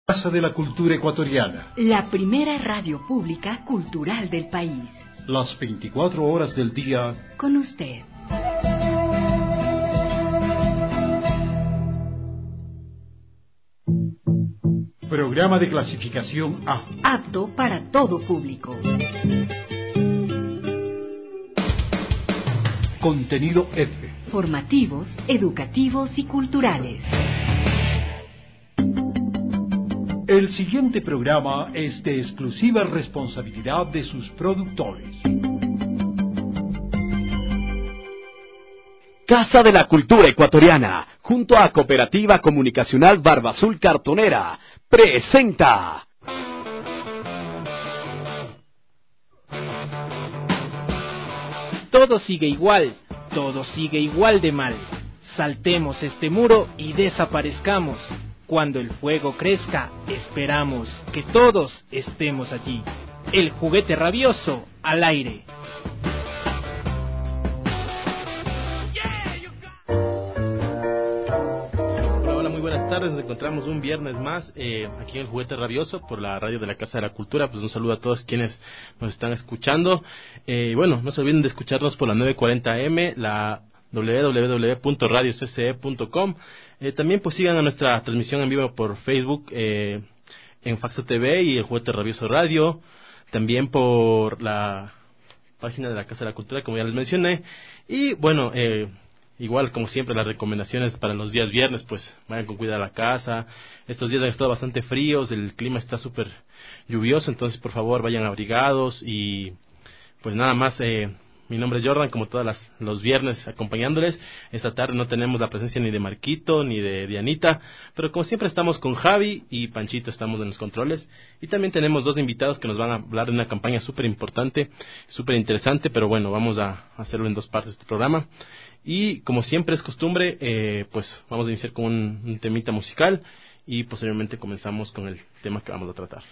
Casa de la Cultura Ecuatoriana. La primera radio pública cultural del país. Las 24 horas del día. Con usted. Programa de clasificación A. Apto para todo público. Contenido F. Formativos, educativos y culturales. El siguiente programa es de exclusiva responsabilidad de sus productores. Casa de la Cultura Ecuatoriana, junto a Cooperativa Comunicacional Barba Azul Cartonera, presenta... Todo sigue igual de mal. Saltemos este muro y desaparezcamos. Cuando el fuego crezca, esperamos que todos estemos allí. El juguete rabioso al aire. Hola, muy buenas tardes. Nos encontramos un viernes más aquí en el Juguete Rabioso por la radio de la Casa de la Cultura. Pues un saludo a todos quienes nos están escuchando. Bueno, no se olviden de escucharnos por la 940 AM, la www.radiocce.com. También pues sigan a nuestra transmisión en vivo por Facebook, en Faxo TV y el Juguete Rabioso Radio. También por la página de la Casa de la Cultura, como ya les mencioné. Y bueno, igual como siempre las recomendaciones para los días viernes, pues vayan con cuidado a la casa. Estos días han estado bastante fríos, el clima está súper lluvioso, entonces por favor vayan abrigados. Y pues nada más, mi nombre es Jordan, como todos los viernes acompañándoles. Esta tarde no tenemos la presencia ni de Marquito ni de Dianita, pero como siempre estamos con Javi y Panchito, estamos en los controles. Y también tenemos dos invitados que nos van a hablar de una campaña súper importante, súper interesante, pero bueno, vamos a hacerlo en dos partes este programa. Y como siempre es costumbre, pues vamos a iniciar con un temita musical y posteriormente comenzamos con el tema que vamos a tratar.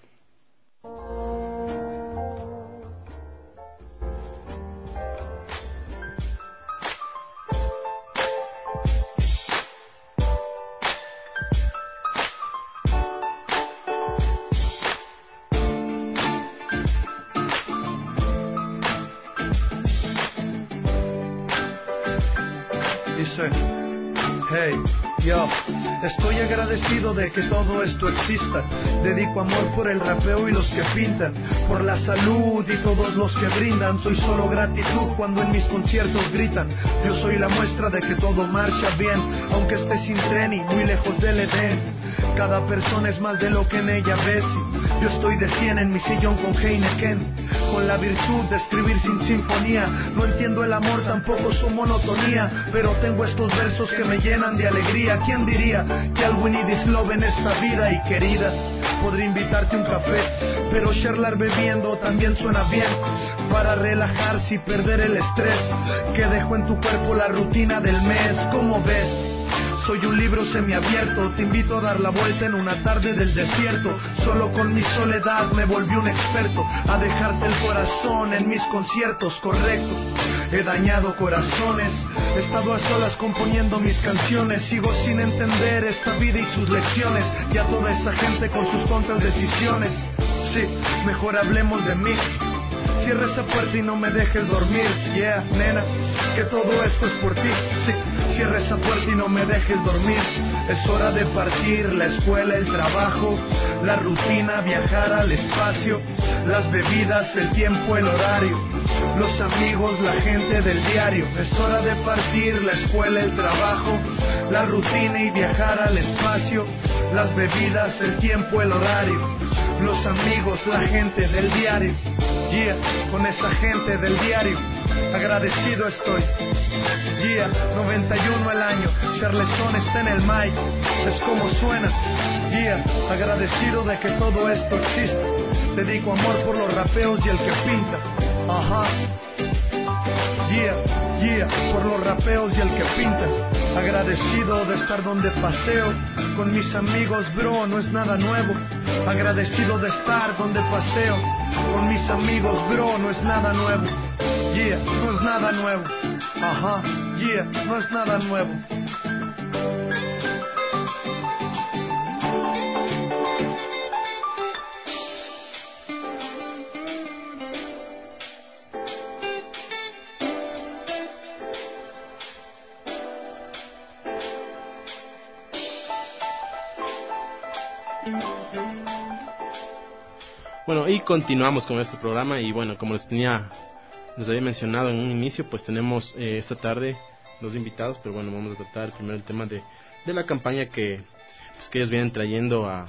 Hey, yo, estoy agradecido de que todo esto exista. Dedico amor por el rapeo y los que pintan, por la salud y todos los que brindan. Soy solo gratitud cuando en mis conciertos gritan. Yo soy la muestra de que todo marcha bien, aunque esté sin tren y muy lejos del Edén. Cada persona es más de lo que en ella ves. Yo estoy de 100 en mi sillón con Heineken, con la virtud de escribir sin sinfonía. No entiendo el amor, tampoco su monotonía, pero tengo estos versos que me llenan de alegría. ¿Quién diría que algo in this love en esta vida? Y querida, podría invitarte un café, pero charlar bebiendo también suena bien, para relajarse y perder el estrés que dejó en tu cuerpo la rutina del mes. ¿Cómo ves? Soy un libro semiabierto, te invito a dar la vuelta en una tarde del desierto. Solo con mi soledad me volví un experto, a dejarte el corazón en mis conciertos, correcto. He dañado corazones, he estado a solas componiendo mis canciones. Sigo sin entender esta vida y sus lecciones, y a toda esa gente con sus tontas decisiones. Sí, mejor hablemos de mí. Cierra esa puerta y no me dejes dormir. Yeah, nena, que todo esto es por ti. Sí, cierra esa puerta y no me dejes dormir. Es hora de partir, la escuela, el trabajo, la rutina, viajar al espacio, las bebidas, el tiempo, el horario, los amigos, la gente del diario. Es hora de partir, la escuela, el trabajo, la rutina y viajar al espacio, las bebidas, el tiempo, el horario, los amigos, la gente del diario. Yeah, con esa gente del diario, agradecido estoy. Yeah, 91 el año, Charleston está en el mic, es como suena. Yeah, agradecido de que todo esto existe. Dedico amor por los rapeos y el que pinta. Ajá. Yeah, por los rapeos y el que pinta. Agradecido de estar donde paseo con mis amigos, bro, no es nada nuevo. Agradecido de estar donde paseo con mis amigos, bro, no es nada nuevo. Yeah, no es nada nuevo. Ajá, yeah, no es nada nuevo. Bueno, y continuamos con este programa y bueno, como les había mencionado en un inicio, pues tenemos esta tarde dos invitados, pero bueno, vamos a tratar primero el tema de la campaña que ellos vienen trayendo a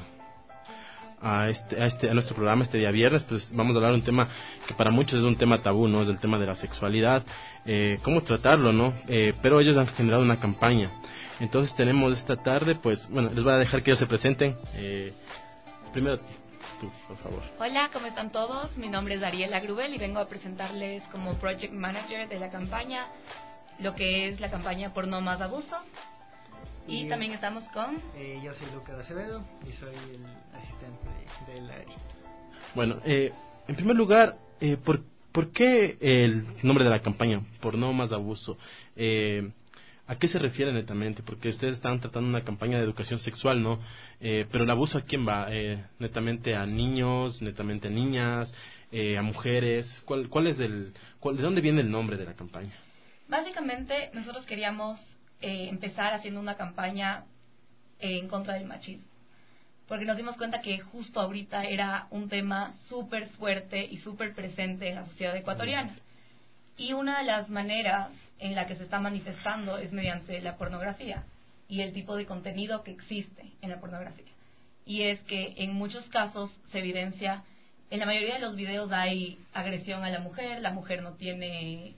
nuestro programa este día viernes. Pues vamos a hablar de un tema que para muchos es un tema tabú, ¿no? Es el tema de la sexualidad, cómo tratarlo, ¿no? Pero ellos han generado una campaña. Entonces tenemos esta tarde, pues bueno, les voy a dejar que ellos se presenten. Primero tú, por favor. Hola, ¿cómo están todos? Mi nombre es Ariela Grubel y vengo a presentarles como Project Manager de la campaña, lo que es la campaña por no más abuso. Y también estamos con... yo soy Lucas Acevedo y soy el asistente del área. Bueno, en primer lugar, ¿por qué el nombre de la campaña, por no más abuso? ¿A qué se refiere netamente? Porque ustedes están tratando una campaña de educación sexual, ¿no? Pero el abuso, ¿a quién va? ¿Netamente a niños, netamente a niñas, a mujeres? ¿De dónde viene el nombre de la campaña? Básicamente, nosotros queríamos empezar haciendo una campaña en contra del machismo, porque nos dimos cuenta que justo ahorita era un tema súper fuerte y súper presente en la sociedad ecuatoriana, y una de las maneras en la que se está manifestando es mediante la pornografía y el tipo de contenido que existe en la pornografía, y es que en muchos casos se evidencia, en la mayoría de los videos hay agresión a la mujer no tiene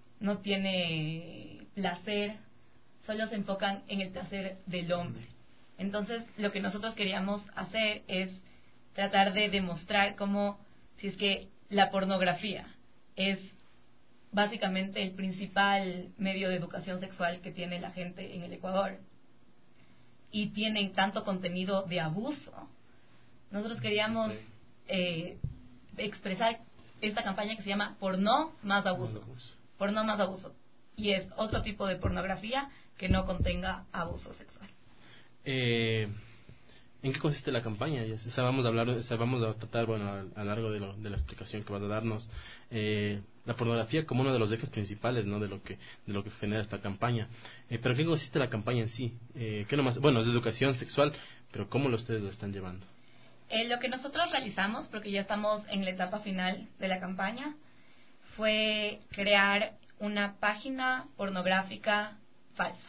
placer, solo se enfocan en el placer del hombre. Entonces, lo que nosotros queríamos hacer es tratar de demostrar cómo, si es que la pornografía es básicamente el principal medio de educación sexual que tiene la gente en el Ecuador, y tienen tanto contenido de abuso, nosotros queríamos expresar esta campaña que se llama Por no más abuso. Por no más abuso. Y es otro tipo de pornografía que no contenga abuso sexual. ¿En qué consiste la campaña? O sea, vamos a tratar, bueno, a lo largo de la explicación que vas a darnos, la pornografía como uno de los ejes principales, ¿no? de lo que genera esta campaña. Pero ¿en qué consiste la campaña en sí? ¿Qué nomás? Bueno, es de educación sexual, pero ¿cómo ustedes lo están llevando? Lo que nosotros realizamos, porque ya estamos en la etapa final de la campaña, fue crear una página pornográfica falsa.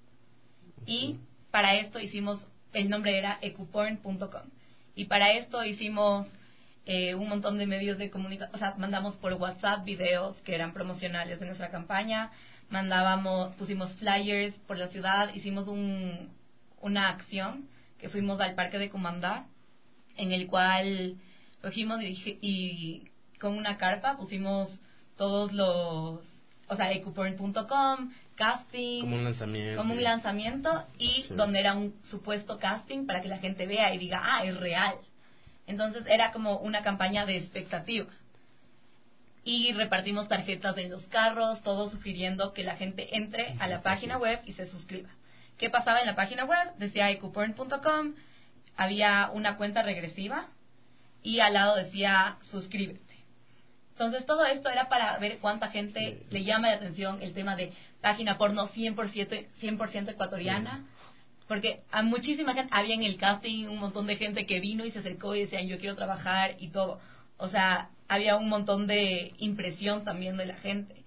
Y para esto hicimos, el nombre era ecuporn.com. Y para esto hicimos un montón de medios de comunicación, o sea, mandamos por WhatsApp videos que eran promocionales de nuestra campaña, pusimos flyers por la ciudad, hicimos una acción que fuimos al parque de Cumandá, en el cual cogimos y con una carpa pusimos todos los, o sea, ecuporn.com, casting, como un lanzamiento y sí, donde era un supuesto casting para que la gente vea y diga, es real. Entonces era como una campaña de expectativa. Y repartimos tarjetas en los carros, todo sugiriendo que la gente entre a la página web y se suscriba. ¿Qué pasaba en la página web? Decía ecuporn.com, había una cuenta regresiva y al lado decía suscríbete. Entonces todo esto era para ver cuánta gente le llama la atención el tema de página porno 100% ecuatoriana, porque a muchísima gente, había en el casting un montón de gente que vino y se acercó y decían yo quiero trabajar y todo, o sea, había un montón de impresión también de la gente.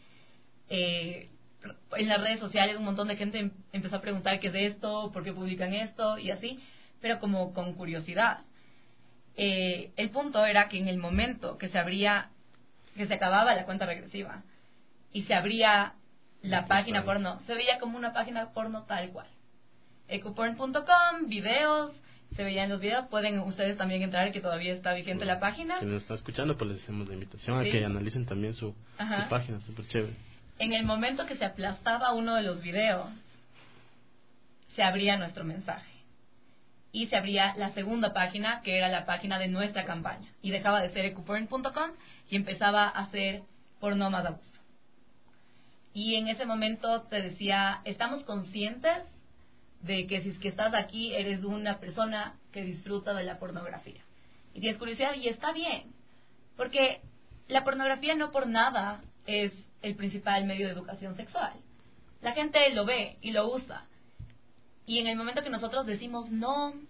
En las redes sociales un montón de gente empezó a preguntar qué es esto, por qué publican esto y así, pero como con curiosidad. El punto era que en el momento que se acababa la cuenta regresiva y se abría la página porno, se veía como una página porno tal cual. ecuporn.com, videos, se veían los videos, pueden ustedes también entrar, que todavía está vigente la página. Que nos están escuchando, pues les hacemos la invitación a que analicen también su página, súper chévere. En el momento que se aplastaba uno de los videos, se abría nuestro mensaje. Y se abría la segunda página, que era la página de nuestra campaña. Y dejaba de ser ecuporn.com y empezaba a ser por no más abuso. Y en ese momento te decía, estamos conscientes de que si es que estás aquí, eres una persona que disfruta de la pornografía. Y tienes curiosidad, y está bien. Porque la pornografía no por nada es el principal medio de educación sexual. La gente lo ve y lo usa. Y en el momento que nosotros decimos, no,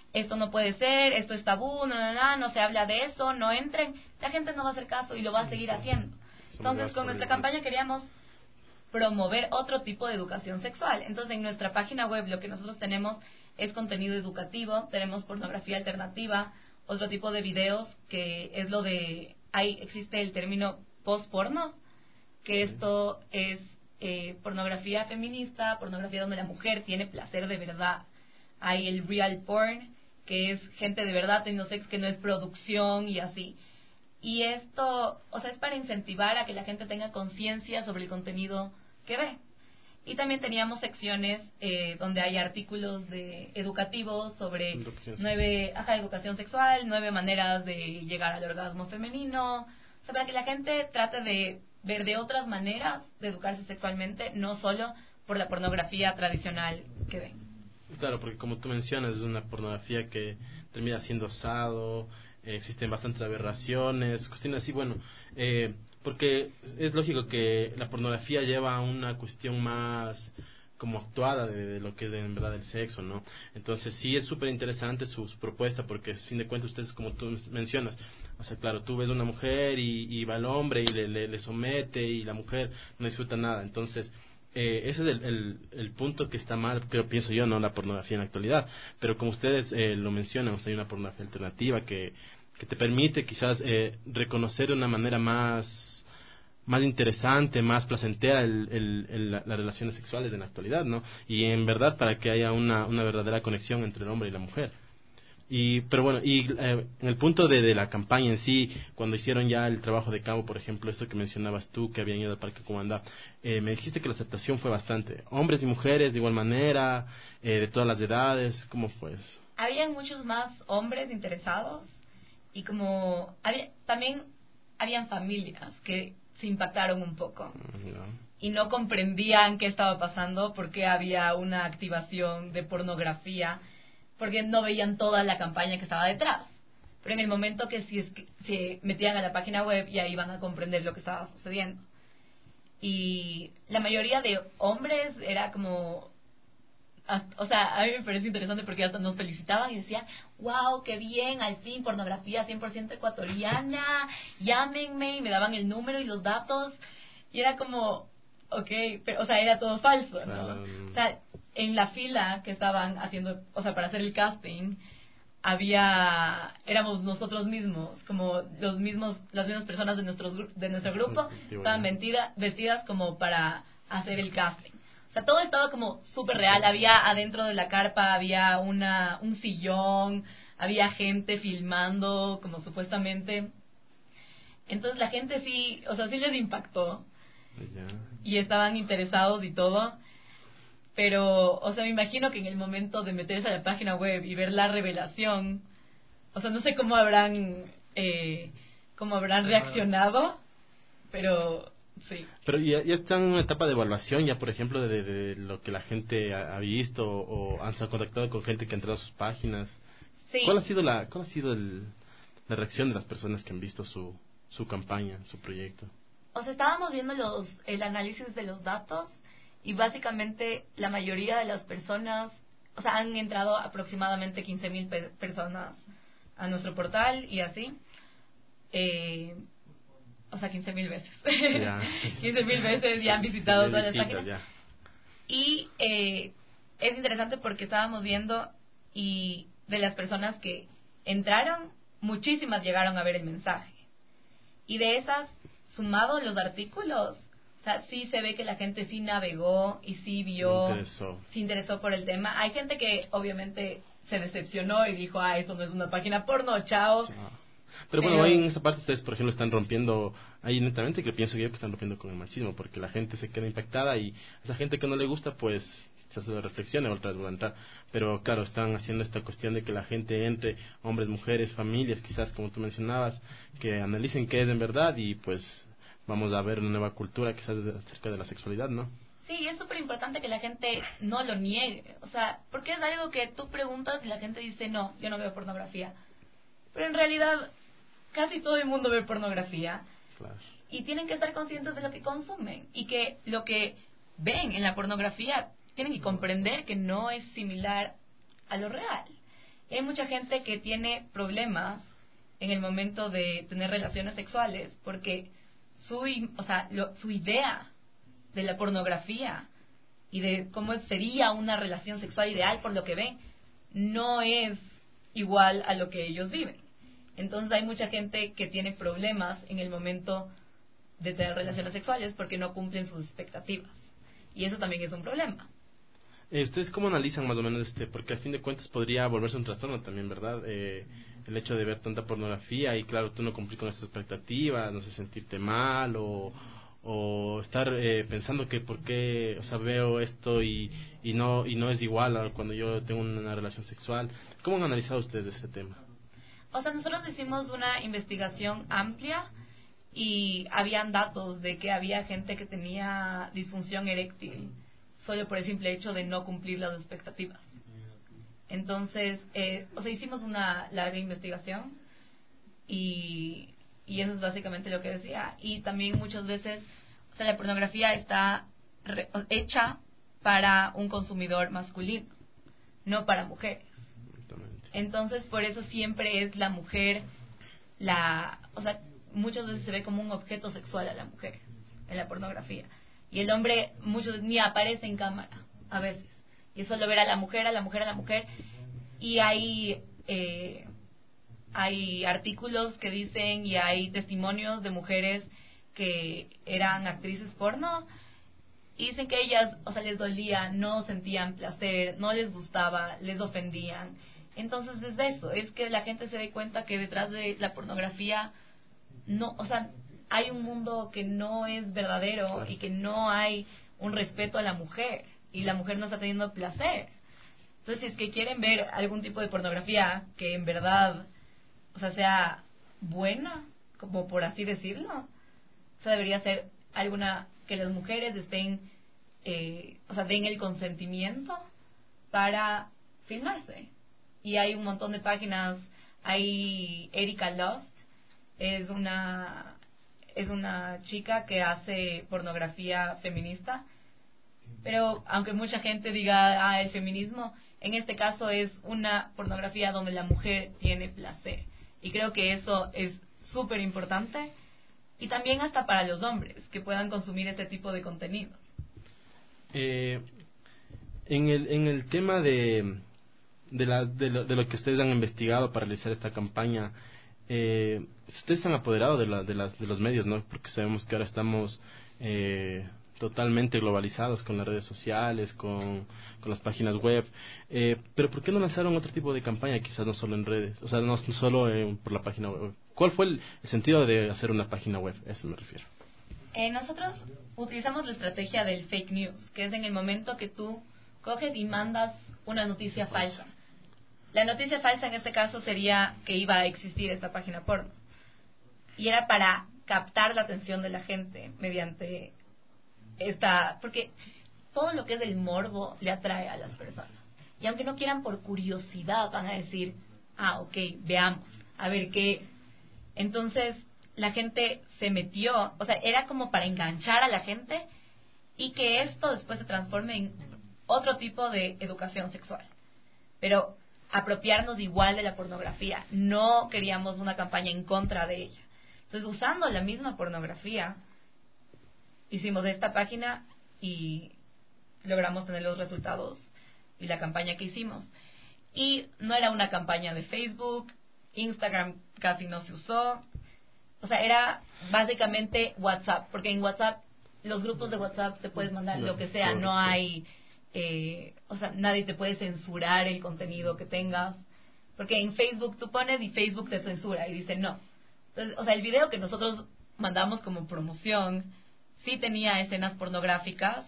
esto no puede ser, esto es tabú, no se habla de eso, no entren, la gente no va a hacer caso y lo va a seguir haciendo. Entonces, con nuestra campaña queríamos promover otro tipo de educación sexual. Entonces, en nuestra página web lo que nosotros tenemos es contenido educativo, tenemos pornografía alternativa, otro tipo de videos que es lo de, ahí existe el término post-porno, que esto es pornografía feminista, pornografía donde la mujer tiene placer de verdad. Hay el real porn, que es gente de verdad teniendo sexo, que no es producción y así. Y esto, o sea, es para incentivar a que la gente tenga conciencia sobre el contenido que ve. Y también teníamos secciones donde hay artículos educativos sobre educación sexual, 9 maneras de llegar al orgasmo femenino, o sea, para que la gente trate de ver de otras maneras de educarse sexualmente, no solo por la pornografía tradicional que ven. Claro, porque como tú mencionas, es una pornografía que termina siendo osado, existen bastantes aberraciones, cuestiones así, bueno, porque es lógico que la pornografía lleva a una cuestión más como actuada de lo que es en verdad el sexo, ¿no? Entonces sí es súper interesante su propuesta, porque a fin de cuentas ustedes, como tú mencionas, o sea, claro, tú ves una mujer y va el hombre y le somete y la mujer no disfruta nada. Entonces ese es el punto que está mal, creo, pienso yo, no la pornografía en la actualidad. Pero como ustedes lo mencionan, o sea, hay una pornografía alternativa que te permite quizás reconocer de una manera más interesante, más placentera las relaciones sexuales en la actualidad, ¿no? Y en verdad para que haya una verdadera conexión entre el hombre y la mujer. Pero bueno, en el punto de la campaña en sí, cuando hicieron ya el trabajo de campo, por ejemplo, esto que mencionabas tú, que habían ido al Parque Comandá, me dijiste que la aceptación fue bastante. Hombres y mujeres de igual manera, de todas las edades, ¿cómo fue eso? Habían muchos más hombres interesados y como también habían familias que se impactaron un poco y no comprendían qué estaba pasando, porque había una activación de pornografía, porque no veían toda la campaña que estaba detrás. Pero en el momento que se metían a la página web, ya iban a comprender lo que estaba sucediendo. Y la mayoría de hombres era como... O sea, a mí me parece interesante porque hasta nos felicitaban y decían, wow, qué bien, al fin, pornografía 100% ecuatoriana, llámenme, y me daban el número y los datos. Y era como, ok, pero, o sea, era todo falso, ¿no? O sea, en la fila que estaban haciendo, o sea, para hacer el casting, éramos nosotros mismos, como las mismas personas de nuestro grupo, estaban vestidas como para hacer el casting. O sea, todo estaba como súper real. Había adentro de la carpa, había un sillón, había gente filmando, como supuestamente. Entonces la gente sí, o sea, sí les impactó. Y estaban interesados y todo. Pero, o sea, me imagino que en el momento de meterse a la página web y ver la revelación, o sea, no sé cómo habrán reaccionado, pero... Sí. Pero ya están en una etapa de evaluación, ya por ejemplo, de lo que la gente ha visto, o han contactado con gente que ha entrado a sus páginas. Sí. ¿Cuál ha sido la reacción de las personas que han visto su campaña, su proyecto? O sea, estábamos viendo el análisis de los datos, y básicamente la mayoría de las personas, o sea, han entrado aproximadamente 15,000 personas a nuestro portal y así. O sea, 15,000 veces. 15,000 veces ya han visitado todas las páginas. Ya. Y es interesante porque estábamos viendo, y de las personas que entraron, muchísimas llegaron a ver el mensaje. Y de esas, sumado los artículos, o sea, sí se ve que la gente sí navegó y sí vio, se interesó por el tema. Hay gente que obviamente se decepcionó y dijo, eso no es una página porno, chao. Pero bueno, ahí en esa parte ustedes, por ejemplo, están rompiendo, ahí netamente que pienso yo que están rompiendo con el machismo, porque la gente se queda impactada, y a esa gente que no le gusta, pues se hace reflexión y otra vez va a entrar. Pero claro, están haciendo esta cuestión de que la gente entre, hombres, mujeres, familias, quizás como tú mencionabas, que analicen qué es en verdad, y pues vamos a ver una nueva cultura quizás acerca de la sexualidad, ¿no? Sí, es súper importante que la gente no lo niegue, o sea, porque es algo que tú preguntas y la gente dice, no, yo no veo pornografía. Pero en realidad casi todo el mundo ve pornografía. Claro. Y tienen que estar conscientes de lo que consumen, y que lo que ven en la pornografía tienen que comprender que no es similar a lo real. Y hay mucha gente que tiene problemas en el momento de tener relaciones sexuales porque su idea de la pornografía y de cómo sería una relación sexual ideal por lo que ven no es igual a lo que ellos viven. Entonces hay mucha gente que tiene problemas en el momento de tener relaciones sexuales porque no cumplen sus expectativas. Y eso también es un problema. ¿Ustedes cómo analizan más o menos porque al fin de cuentas podría volverse un trastorno también, ¿verdad? El hecho de ver tanta pornografía y claro, tú no cumplir con esas expectativas, no sé, sentirte mal o estar pensando que por qué, o sea, veo esto y no es igual a cuando yo tengo una relación sexual. ¿Cómo han analizado ustedes ese tema? O sea, nosotros hicimos una investigación amplia y habían datos de que había gente que tenía disfunción eréctil solo por el simple hecho de no cumplir las expectativas. Entonces, hicimos una larga investigación y eso es básicamente lo que decía. Y también muchas veces, la pornografía está hecha para un consumidor masculino, no para mujeres. Entonces, por eso siempre es la mujer muchas veces se ve como un objeto sexual a la mujer en la pornografía. Y el hombre ni aparece en cámara, a veces. Y es solo ver a la mujer. Y hay artículos que dicen y hay testimonios de mujeres que eran actrices porno y dicen que ellas, les dolía, no sentían placer, no les gustaba, les ofendían. Entonces es eso, es que la gente se dé cuenta que detrás de la pornografía hay un mundo que no es verdadero y que no hay un respeto a la mujer y la mujer no está teniendo placer. Entonces, si es que quieren ver algún tipo de pornografía que en verdad, sea buena, como por así decirlo, debería ser alguna que las mujeres estén, den el consentimiento para filmarse. Y hay un montón de páginas. Hay Erika Lust, es una chica que hace pornografía feminista, pero aunque mucha gente diga el feminismo, en este caso es una pornografía donde la mujer tiene placer, y creo que eso es súper importante, y también hasta para los hombres que puedan consumir este tipo de contenido. En el tema de lo que ustedes han investigado para realizar esta campaña, ustedes se han apoderado de los medios, ¿no? Porque sabemos que ahora estamos totalmente globalizados con las redes sociales, con las páginas web, pero ¿por qué no lanzaron otro tipo de campaña, quizás no solo en redes, no solo por la página web? ¿Cuál fue el sentido de hacer una página web? A eso me refiero. Nosotros utilizamos la estrategia del fake news, que es en el momento que tú coges y mandas una noticia falsa. La noticia falsa en este caso sería que iba a existir esta página porno. Y era para captar la atención de la gente mediante porque todo lo que es del morbo le atrae a las personas. Y aunque no quieran, por curiosidad van a decir, ok, veamos, a ver qué es. Entonces la gente se metió, era como para enganchar a la gente y que esto después se transforme en otro tipo de educación sexual. Pero apropiarnos igual de la pornografía, no queríamos una campaña en contra de ella. Entonces, usando la misma pornografía, hicimos esta página y logramos tener los resultados y la campaña que hicimos. Y no era una campaña de Facebook, Instagram casi no se usó, era básicamente WhatsApp, porque en WhatsApp, los grupos de WhatsApp te puedes mandar lo que sea, no hay... nadie te puede censurar el contenido que tengas, porque en Facebook tú pones y Facebook te censura y dice no. Entonces, el video que nosotros mandamos como promoción sí tenía escenas pornográficas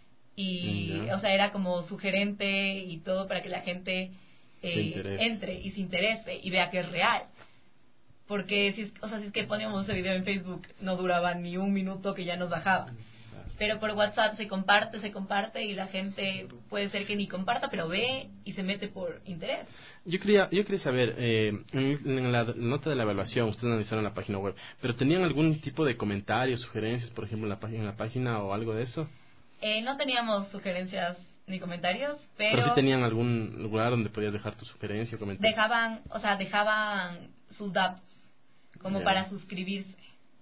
y era como sugerente y todo para que la gente entre y se interese y vea que es real, porque si es que poníamos ese video en Facebook no duraba ni un minuto que ya nos bajaba. Pero por WhatsApp se comparte y la gente puede ser que ni comparta, pero ve y se mete por interés. Yo quería saber, en la nota de la evaluación, ustedes analizaron la página web, ¿pero tenían algún tipo de comentarios, sugerencias, por ejemplo, en la página o algo de eso? No teníamos sugerencias ni comentarios, pero sí tenían algún lugar donde podías dejar tu sugerencia o comentario. Dejaban sus datos como para suscribirse.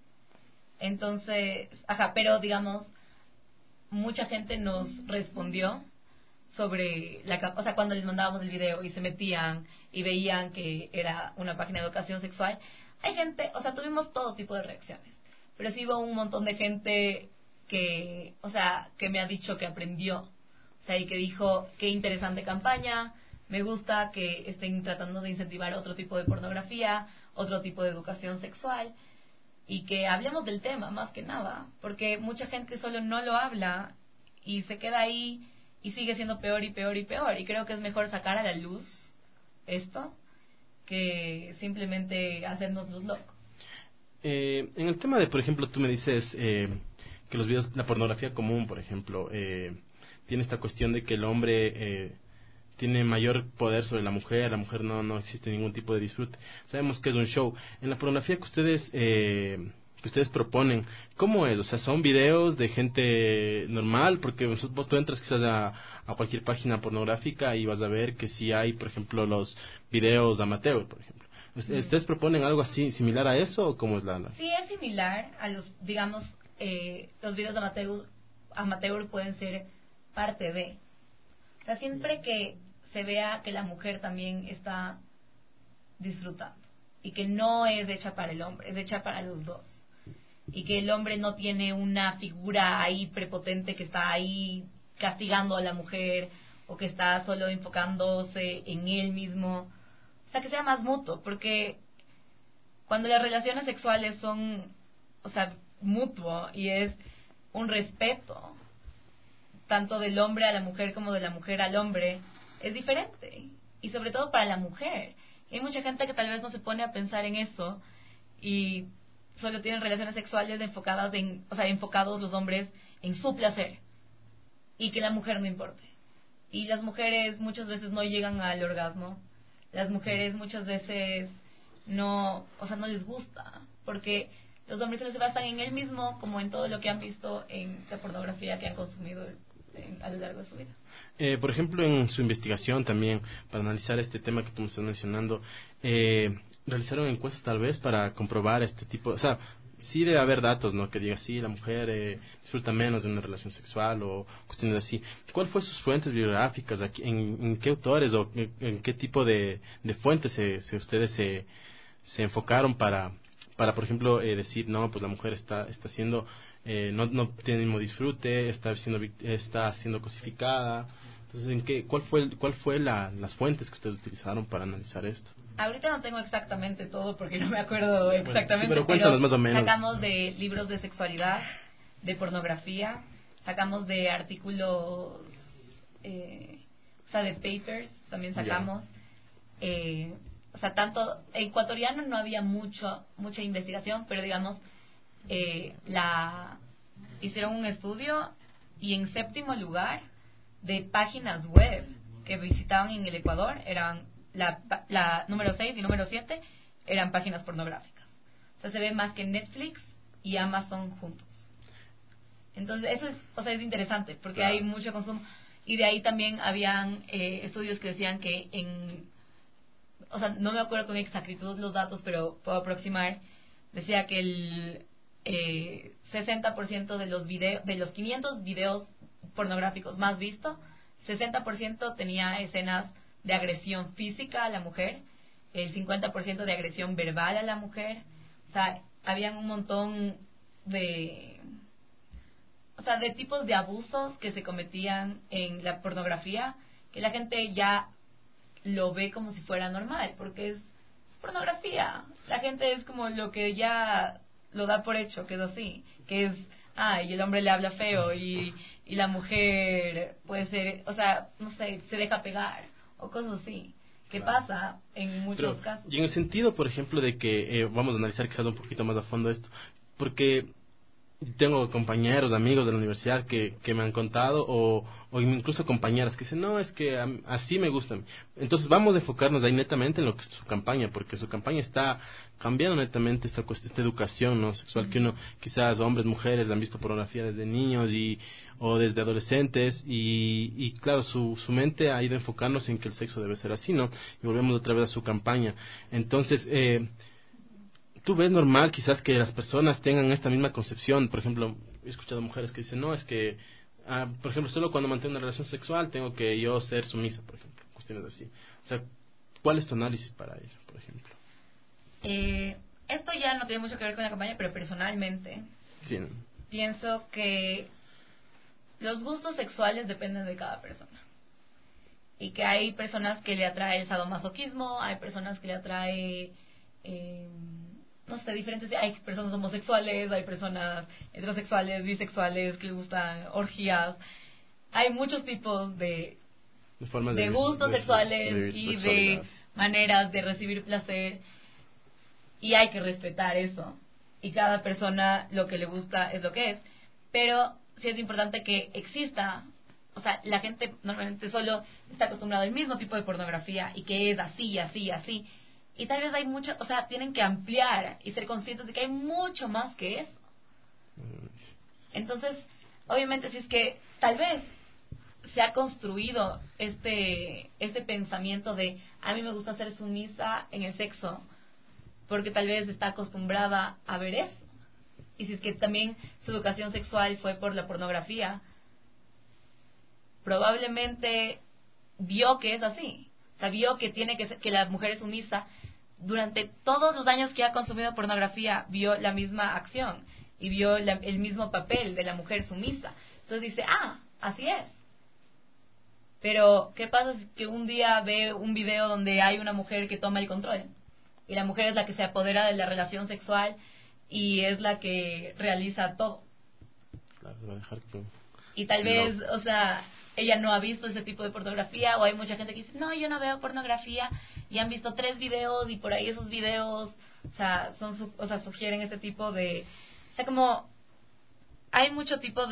Entonces, pero digamos, mucha gente nos respondió sobre cuando les mandábamos el video y se metían y veían que era una página de educación sexual. Hay gente, tuvimos todo tipo de reacciones, pero sí hubo un montón de gente que me ha dicho que aprendió, y que dijo, qué interesante campaña, me gusta que estén tratando de incentivar otro tipo de pornografía, otro tipo de educación sexual, y que hablemos del tema más que nada, porque mucha gente solo no lo habla y se queda ahí y sigue siendo peor y peor y peor, y creo que es mejor sacar a la luz esto que simplemente hacernos los locos. En el tema de, por ejemplo, tú me dices que los videos, la pornografía común, por ejemplo, tiene esta cuestión de que el hombre tiene mayor poder sobre la mujer no existe ningún tipo de disfrute. Sabemos que es un show. En la pornografía que ustedes proponen, ¿cómo es? O sea, ¿son videos de gente normal? Porque tú entras quizás a cualquier página pornográfica y vas a ver que sí hay, por ejemplo, los videos amateur, por ejemplo. ¿Ustedes proponen algo así, similar a eso, o cómo es la...? Sí, es similar a los, digamos, los videos amateur pueden ser parte de... O sea, siempre que se vea que la mujer también está disfrutando y que no es hecha para el hombre, es hecha para los dos, y que el hombre no tiene una figura ahí prepotente que está ahí castigando a la mujer o que está solo enfocándose en él mismo. O sea, que sea más mutuo, porque cuando las relaciones sexuales son, mutuo y es un respeto tanto del hombre a la mujer como de la mujer al hombre, es diferente, y sobre todo para la mujer. Y hay mucha gente que tal vez no se pone a pensar en eso y solo tienen relaciones sexuales enfocados los hombres en su placer y que la mujer no importe. Y las mujeres muchas veces no llegan al orgasmo. Las mujeres muchas veces no les gusta, porque los hombres solo se basan en él mismo, como en todo lo que han visto en la pornografía que han consumido a lo largo de su vida. Por ejemplo, en su investigación también, para analizar este tema que tú me estás mencionando, realizaron encuestas tal vez para comprobar este tipo, sí debe haber datos, ¿no? Que diga, sí, la mujer disfruta menos de una relación sexual o cuestiones así. ¿Cuál fue sus fuentes bibliográficas? ¿En qué autores o en qué tipo de fuentes ustedes se enfocaron para por ejemplo, decir, no, pues la mujer está haciendo, no tiene el mismo disfrute, está siendo cosificada? Entonces, ¿cuál fue las fuentes que ustedes utilizaron para analizar esto? Ahorita no tengo exactamente todo porque no me acuerdo exactamente, sí, pero cuéntanos más o menos. Sacamos de libros de sexualidad, de pornografía, sacamos de artículos, de papers, también sacamos. Tanto ecuatoriano no había mucha investigación, pero digamos, hicieron un estudio y en 7º lugar de páginas web que visitaban en el Ecuador eran la número 6 y número 7 eran páginas pornográficas. O sea, se ve más que Netflix y Amazon juntos. Entonces, eso es interesante porque hay mucho consumo. Y de ahí también habían estudios que decían que no me acuerdo con exactitud los datos, pero puedo aproximar. Decía que el 60% de los 500 videos pornográficos más vistos, 60% tenía escenas de agresión física a la mujer, el 50% de agresión verbal a la mujer. O sea, habían un montón de tipos de abusos que se cometían en la pornografía, que la gente ya lo ve como si fuera normal, porque es pornografía. La gente es como lo que ya lo da por hecho, que es así, que es, y el hombre le habla feo y la mujer puede ser, no sé, se deja pegar o cosas así, que pasa en muchos casos. Y en el sentido, por ejemplo, de que vamos a analizar quizás un poquito más a fondo esto, porque tengo compañeros, amigos de la universidad que me han contado, o incluso compañeras que dicen, no, es que así me gustan. Entonces vamos a enfocarnos ahí netamente en lo que es su campaña, porque su campaña está cambiando netamente esta educación, ¿no?, sexual, que uno, quizás hombres, mujeres, han visto pornografía desde niños o desde adolescentes, y claro, su mente ha ido enfocándose en que el sexo debe ser así, ¿no? Y volvemos otra vez a su campaña. Entonces, ¿tú ves normal quizás que las personas tengan esta misma concepción? Por ejemplo, he escuchado mujeres que dicen, no, es que, por ejemplo, solo cuando mantengo una relación sexual tengo que yo ser sumisa, por ejemplo, cuestiones así. O sea, ¿cuál es tu análisis para ello, por ejemplo? Esto ya no tiene mucho que ver con la campaña, pero personalmente Sí, ¿no? pienso que los gustos sexuales dependen de cada persona. Y que hay personas que le atrae el sadomasoquismo, hay personas que le atrae... no sé, diferentes, hay personas homosexuales, hay personas heterosexuales, bisexuales, que les gustan orgías. Hay muchos tipos de gustos sexuales y de maneras de recibir placer, y hay que respetar eso. Y cada persona lo que le gusta es lo que es. Pero sí es importante que exista, o sea, la gente normalmente solo está acostumbrada al mismo tipo de pornografía y que es así, así, así. Y tal vez hay mucho, o sea, tienen que ampliar y ser conscientes de que hay mucho más que eso. Entonces, obviamente, si es que tal vez se ha construido este pensamiento de a mí me gusta ser sumisa en el sexo, porque tal vez está acostumbrada a ver eso. Y si es que también su educación sexual fue por la pornografía, probablemente vio que es así. O sea, vio que tiene que la mujer es sumisa. Durante todos los años que ha consumido pornografía, vio la misma acción y vio el mismo papel de la mujer sumisa. Entonces dice, así es. Pero, ¿qué pasa si que un día ve un video donde hay una mujer que toma el control? Y la mujer es la que se apodera de la relación sexual y es la que realiza todo. Claro, va a dejar que... Y tal vez, o sea, ella no ha visto ese tipo de pornografía, o hay mucha gente que dice, no, yo no veo pornografía, y han visto 3 videos, y por ahí esos videos, o sea, sugieren ese tipo de... O sea, como hay muchos tipos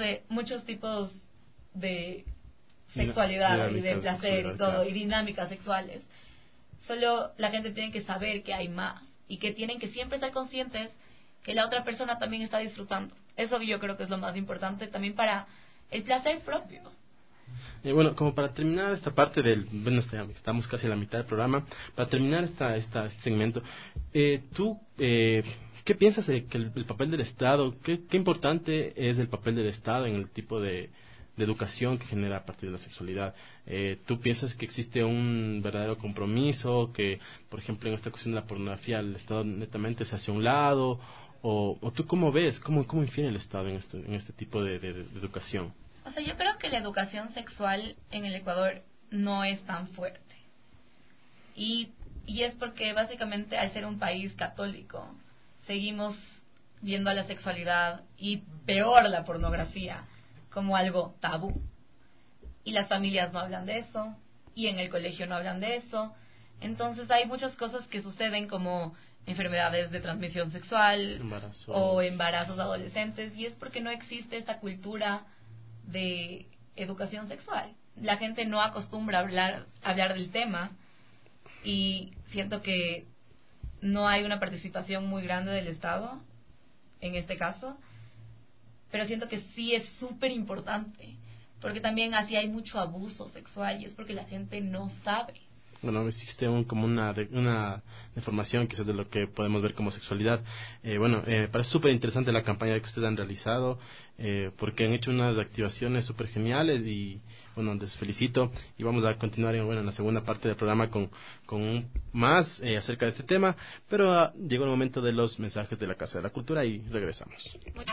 de sexualidad y de placer y todo, claro, y dinámicas sexuales. Solo la gente tiene que saber que hay más, y que tienen que siempre estar conscientes que la otra persona también está disfrutando. Eso yo creo que es lo más importante también para el placer propio. Bueno, como para terminar esta parte estamos casi a la mitad del programa, para terminar este segmento, ¿tú qué piensas de que el papel del Estado, qué importante es el papel del Estado en el tipo de educación que genera a partir de la sexualidad? ¿Tú piensas que existe un verdadero compromiso, que, por ejemplo, en esta cuestión de la pornografía el Estado netamente se hace a un lado? ¿O tú cómo ves, cómo infiere el Estado en este tipo de educación? O sea, yo creo que la educación sexual en el Ecuador no es tan fuerte. Y es porque básicamente al ser un país católico, seguimos viendo a la sexualidad y peor la pornografía como algo tabú. Y las familias no hablan de eso, y en el colegio no hablan de eso. Entonces hay muchas cosas que suceden como enfermedades de transmisión sexual o embarazos adolescentes, y es porque no existe esta cultura de educación sexual. La gente no acostumbra a hablar del tema, y siento que no hay una participación muy grande del Estado en este caso, pero siento que sí es súper importante, porque también así hay mucho abuso sexual, y es porque la gente no sabe. Bueno, existe como una deformación quizás de lo que podemos ver como sexualidad. Parece súper interesante la campaña que ustedes han realizado, porque han hecho unas activaciones súper geniales, y bueno, les felicito, y vamos a continuar en la segunda parte del programa con más acerca de este tema, pero llegó el momento de los mensajes de la Casa de la Cultura y regresamos.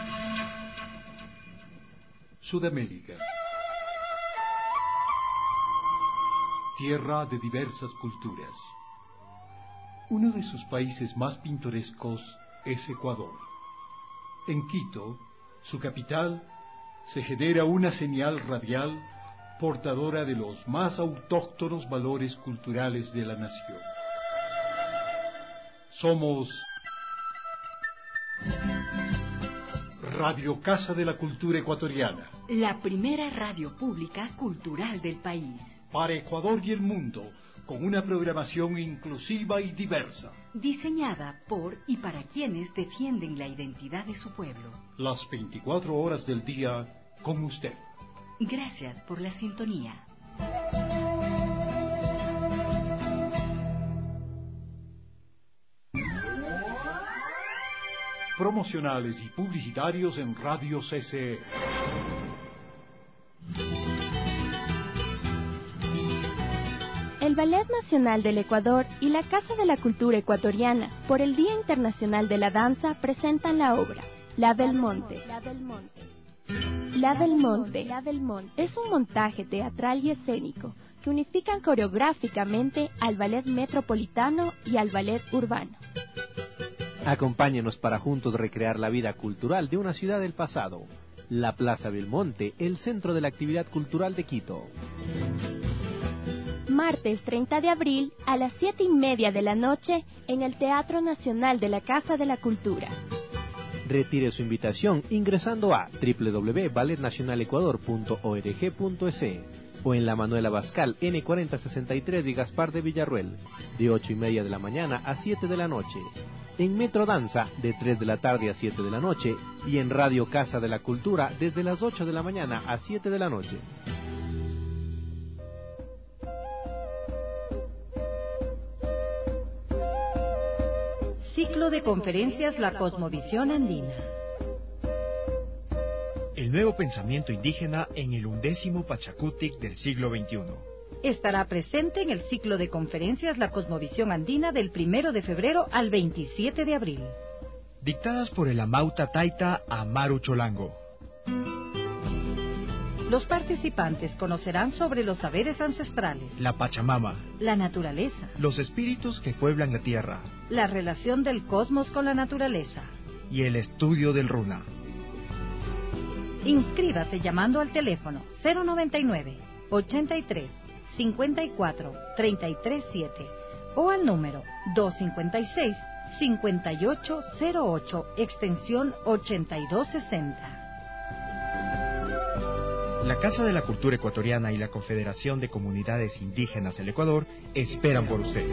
Sudamérica, tierra de diversas culturas. Uno de sus países más pintorescos es Ecuador. En Quito, su capital, se genera una señal radial portadora de los más autóctonos valores culturales de la nación. Somos Radio Casa de la Cultura Ecuatoriana. La primera radio pública cultural del país. Para Ecuador y el mundo, con una programación inclusiva y diversa. Diseñada por y para quienes defienden la identidad de su pueblo. Las 24 horas del día con usted. Gracias por la sintonía. Promocionales y publicitarios en Radio CCE. El Ballet Nacional del Ecuador y la Casa de la Cultura Ecuatoriana, por el Día Internacional de la Danza, presentan la obra La Belmonte. La Belmonte es un montaje teatral y escénico que unifican coreográficamente al ballet metropolitano y al ballet urbano. Acompáñenos para juntos recrear la vida cultural de una ciudad del pasado. La Plaza Belmonte, el centro de la actividad cultural de Quito. Martes 30 de abril a las 7:30 de la noche en el Teatro Nacional de la Casa de la Cultura. Retire su invitación ingresando a www.balletnacionalecuador.org.es o en la Manuel Abascal N4063 de Gaspar de Villarruel, de 8:30 de la mañana a 7 de la noche. En Metro Danza, de 3 de la tarde a 7 de la noche, y en Radio Casa de la Cultura, desde las 8 de la mañana a 7 de la noche. Ciclo de conferencias La Cosmovisión Andina. El nuevo pensamiento indígena en el 11º Pachacutic del siglo XXI. Estará presente en el ciclo de conferencias La Cosmovisión Andina del 1 de febrero al 27 de abril. Dictadas por el Amauta Taita Amaru Cholango. Los participantes conocerán sobre los saberes ancestrales, La Pachamama, la naturaleza, los espíritus que pueblan la tierra, la relación del cosmos con la naturaleza y el estudio del runa. Inscríbase llamando al teléfono 099 83 54 337 o al número 256 5808 extensión 8260. La Casa de la Cultura Ecuatoriana y la Confederación de Comunidades Indígenas del Ecuador esperan por usted.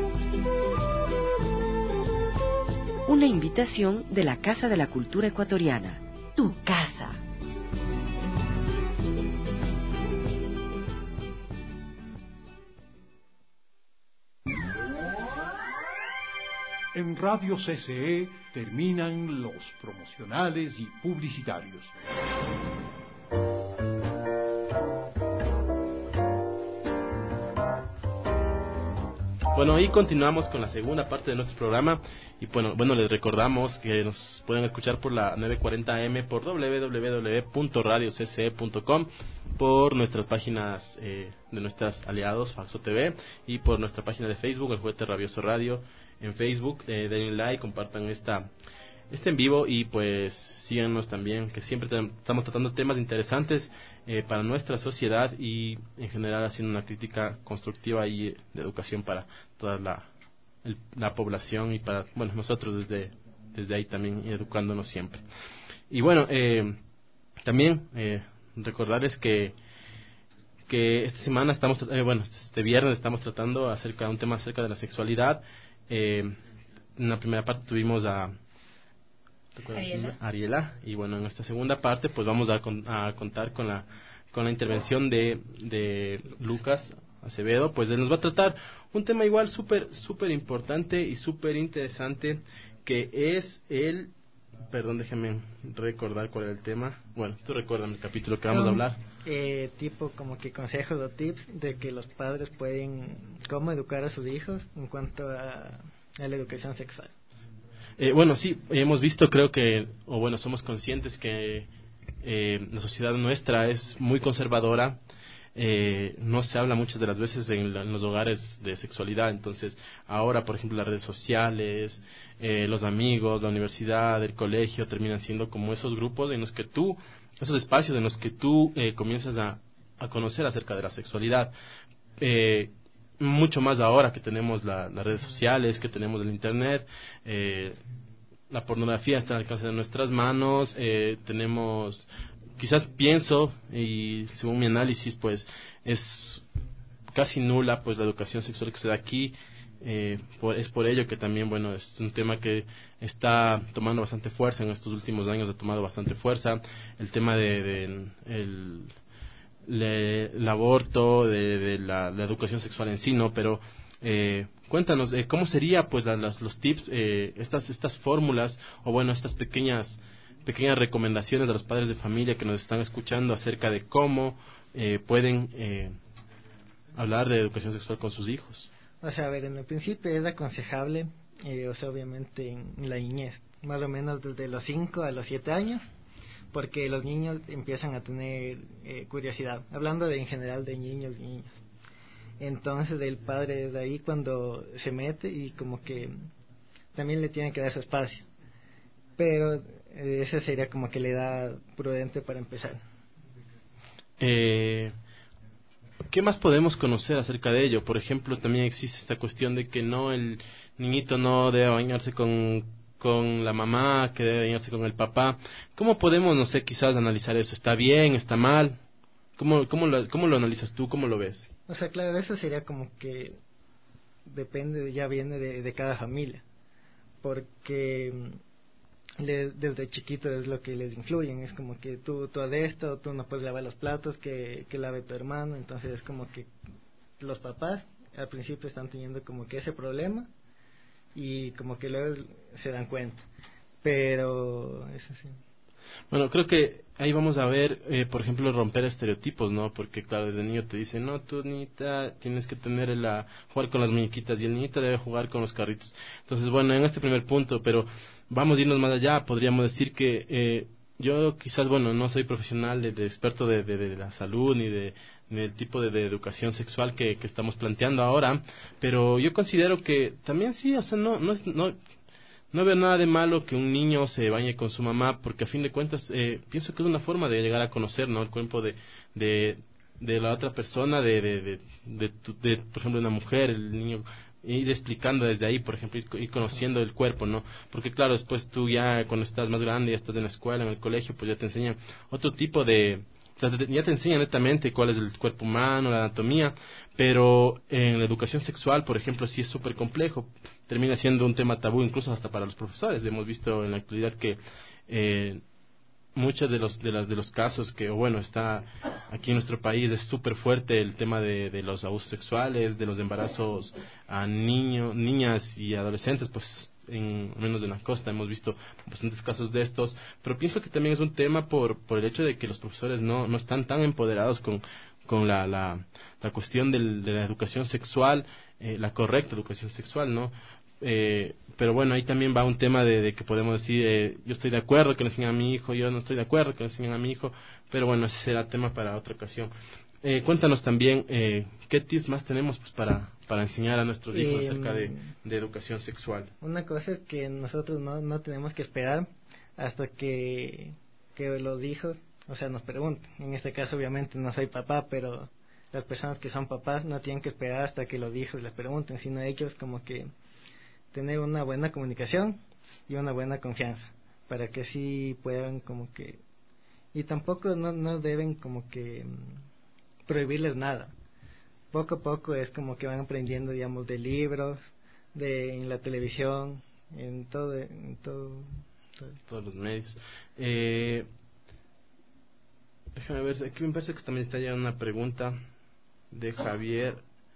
Una invitación de la Casa de la Cultura Ecuatoriana. Tu casa. En Radio CCE terminan los promocionales y publicitarios. Bueno, y continuamos con la segunda parte de nuestro programa. Y bueno, les recordamos que nos pueden escuchar por la 940M, por www.radiocce.com, por nuestras páginas de nuestros aliados, Faxo TV, y por nuestra página de Facebook, El Juguete Rabioso Radio, en Facebook. Denle un like, compartan este en vivo y pues síganos también, que siempre estamos tratando temas interesantes para nuestra sociedad y en general haciendo una crítica constructiva y de educación para toda la población y para nosotros desde ahí también educándonos siempre. Y bueno, también recordarles que esta semana este viernes estamos tratando un tema acerca de la sexualidad. En la primera parte tuvimos a Ariela, y bueno, en esta segunda parte pues vamos a contar con la intervención de Lucas Acevedo. Pues él nos va a tratar un tema igual súper importante y súper interesante, que es perdón, déjame recordar cuál era el tema. Bueno, tú recuerdas el capítulo que vamos a hablar. Tipo como que consejos o tips de que los padres pueden, cómo educar a sus hijos en cuanto a la educación sexual. Sí, hemos visto, somos conscientes que la sociedad nuestra es muy conservadora. No se habla muchas de las veces en los hogares de sexualidad. Entonces ahora, por ejemplo, las redes sociales, los amigos, la universidad, el colegio terminan siendo como esos grupos esos espacios en los que tú comienzas a conocer acerca de la sexualidad. Mucho más ahora que tenemos las redes sociales, que tenemos el internet. la pornografía está al alcance de nuestras manos, tenemos, quizás pienso, y según mi análisis, pues es casi nula pues la educación sexual que se da aquí. Es por ello que también, bueno, es un tema que está tomando bastante fuerza en estos últimos años, ha tomado bastante fuerza el tema el aborto, de la educación sexual en sí, ¿no? Pero cuéntanos, ¿cómo sería pues los tips, estas fórmulas, o bueno, estas pequeñas recomendaciones de los padres de familia que nos están escuchando acerca de cómo pueden hablar de educación sexual con sus hijos? O sea, a ver, en el principio es aconsejable, o sea, obviamente en la niñez, más o menos desde los 5 a los 7 años, porque los niños empiezan a tener curiosidad, hablando en general de niños y niñas. Entonces el padre de ahí cuando se mete y como que también le tiene que dar su espacio, pero esa sería como que la edad prudente para empezar. ¿Qué más podemos conocer acerca de ello? Por ejemplo, también existe esta cuestión de que el niñito no debe bañarse con la mamá, que debe bañarse con el papá. ¿Cómo podemos, no sé, quizás analizar eso? ¿Está bien? ¿Está mal? ¿Cómo lo analizas tú? ¿Cómo lo ves? O sea, claro, eso sería como que depende, ya viene de cada familia, porque desde chiquito es lo que les influyen, es como que tú haz esto, tú no puedes lavar los platos, que lave tu hermano. Entonces es como que los papás al principio están teniendo como que ese problema y como que luego se dan cuenta, pero eso sí. Bueno, creo que ahí vamos a ver, por ejemplo, romper estereotipos, ¿no? Porque claro, desde niño te dicen, no, tú niñita tienes que jugar con las muñequitas, y el niñita debe jugar con los carritos. Entonces, bueno, en este primer punto, pero vamos a irnos más allá, podríamos decir que yo quizás, bueno, no soy profesional de experto de la salud ni del tipo de educación sexual que estamos planteando ahora, pero yo considero que también sí, o sea, no veo nada de malo que un niño se bañe con su mamá, porque a fin de cuentas pienso que es una forma de llegar a conocer, ¿no?, el cuerpo de la otra persona, por ejemplo, una mujer, el niño, ir explicando desde ahí, por ejemplo, ir conociendo el cuerpo, ¿no? Porque claro, después tú ya cuando estás más grande, ya estás en la escuela, en el colegio, pues ya te enseñan otro tipo o sea, ya te enseñan netamente cuál es el cuerpo humano, la anatomía, pero en la educación sexual, por ejemplo, sí es súper complejo, termina siendo un tema tabú incluso hasta para los profesores. Hemos visto en la actualidad que muchos de los casos que, bueno, está aquí en nuestro país, es súper fuerte el tema de los abusos sexuales, de los embarazos a niñas y adolescentes, pues en menos de la costa hemos visto bastantes casos de estos, pero pienso que también es un tema por el hecho de que los profesores no están tan empoderados con la cuestión de la educación sexual, la correcta educación sexual, ¿no? Pero bueno, ahí también va un tema de que podemos decir, yo estoy de acuerdo que le enseñen a mi hijo, yo no estoy de acuerdo que le enseñen a mi hijo, pero bueno, ese será tema para otra ocasión. Cuéntanos también qué tips más tenemos pues para enseñar a nuestros hijos acerca de educación sexual. Una cosa es que nosotros no tenemos que esperar hasta que los hijos, o sea, nos pregunten. En este caso obviamente no soy papá, pero las personas que son papás no tienen que esperar hasta que los hijos les pregunten, sino ellos como que tener una buena comunicación y una buena confianza para que así puedan como que, y tampoco no deben como que prohibirles nada. Poco a poco es como que van aprendiendo, digamos, de libros, en la televisión, en todos los medios. Déjame ver, aquí me parece que también está ya una pregunta de Javier.